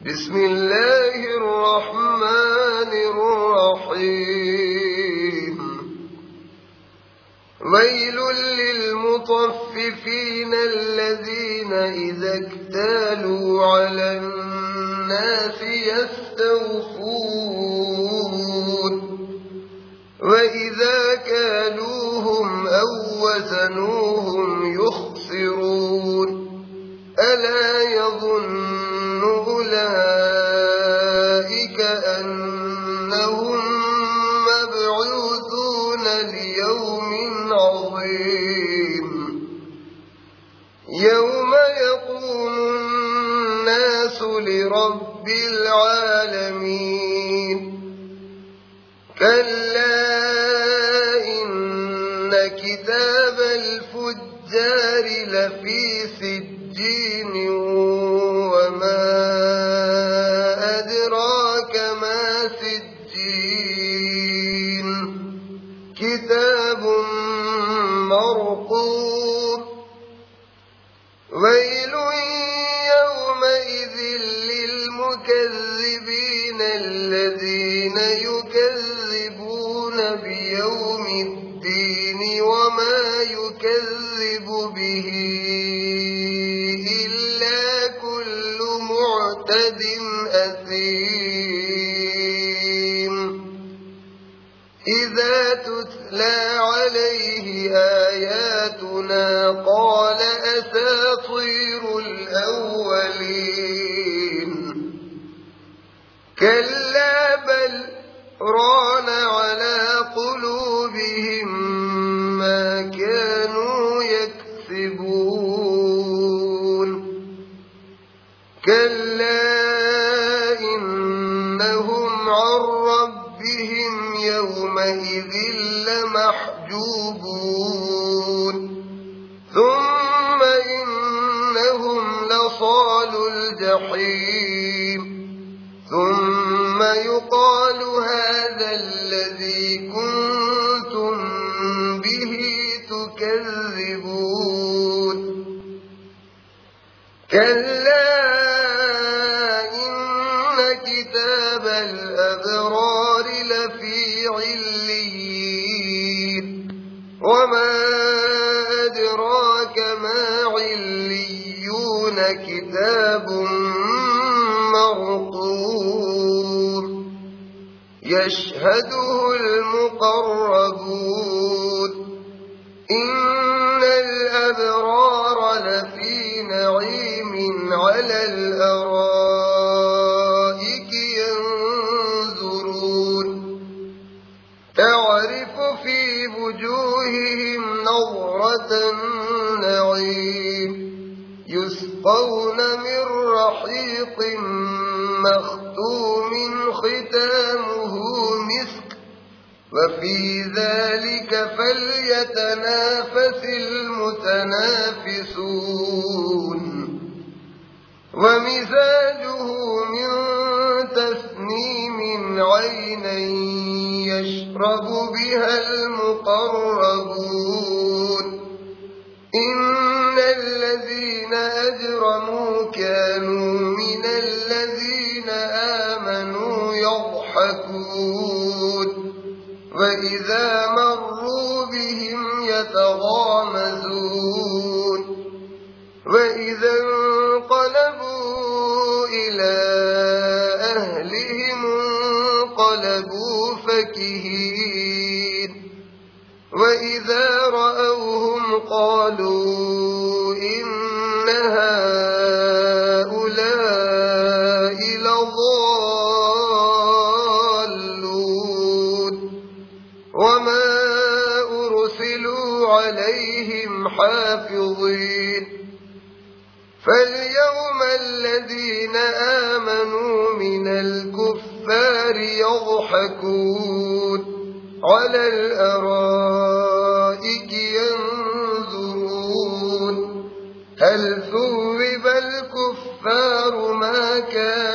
بسم الله الرحمن الرحيم ويل للمطففين الذين إذا اكتالوا على الناس يستوفون وإذا كالوهم أو وزنوهم يخسرون ألا يظن أولئك أنهم مبعوثون ليوم عظيم يوم يقوم الناس لرب العالمين كلا إن كتاب الفجار لفي سجين وما أدراك ما سجين كتاب مرقوم ويل يومئذ للمكذبين الذين يكذبون بيوم الدين وما يكذب به إلا كل معتد أثيم إذا تتلى عليه آياتنا قال أساطير الأولين كلا بل ران على قلوبهم ما كانوا يكسبون كلا إنهم عن ربهم يومئذ لمحجوبون ثم إنهم لصال الجحيم ثم يقال هذا الذي كنتم به تكذبون كلا إن كتاب الأبرار لفي عليين وما أدراك ما عليون كتاب مرقوم يشهده المقربون إن الأبرار لفي نعيم على الأرائك ينظرون تعرف في وجوههم نضرة النعيم يسقون من رحيق مختوم ختامه مسك وفي ذلك فليتنافس المتنافسون ومزاجه من تسنيم عينا يشرب بها المقربون إن الذين أجرموا كانوا من الذين آمنوا يضحكون وإذا مروا بهم يتغامزون وإذا انقلبوا إلى أهلهم انقلبوا فكهين وإذا رأوهم قالوا إن هؤلاء لضالون وما أرسلوا عليهم حافظين فاليوم الذين آمنوا من الكفار يضحكون على الأرائك ينظرون هل ثوب الكفار ما كانوا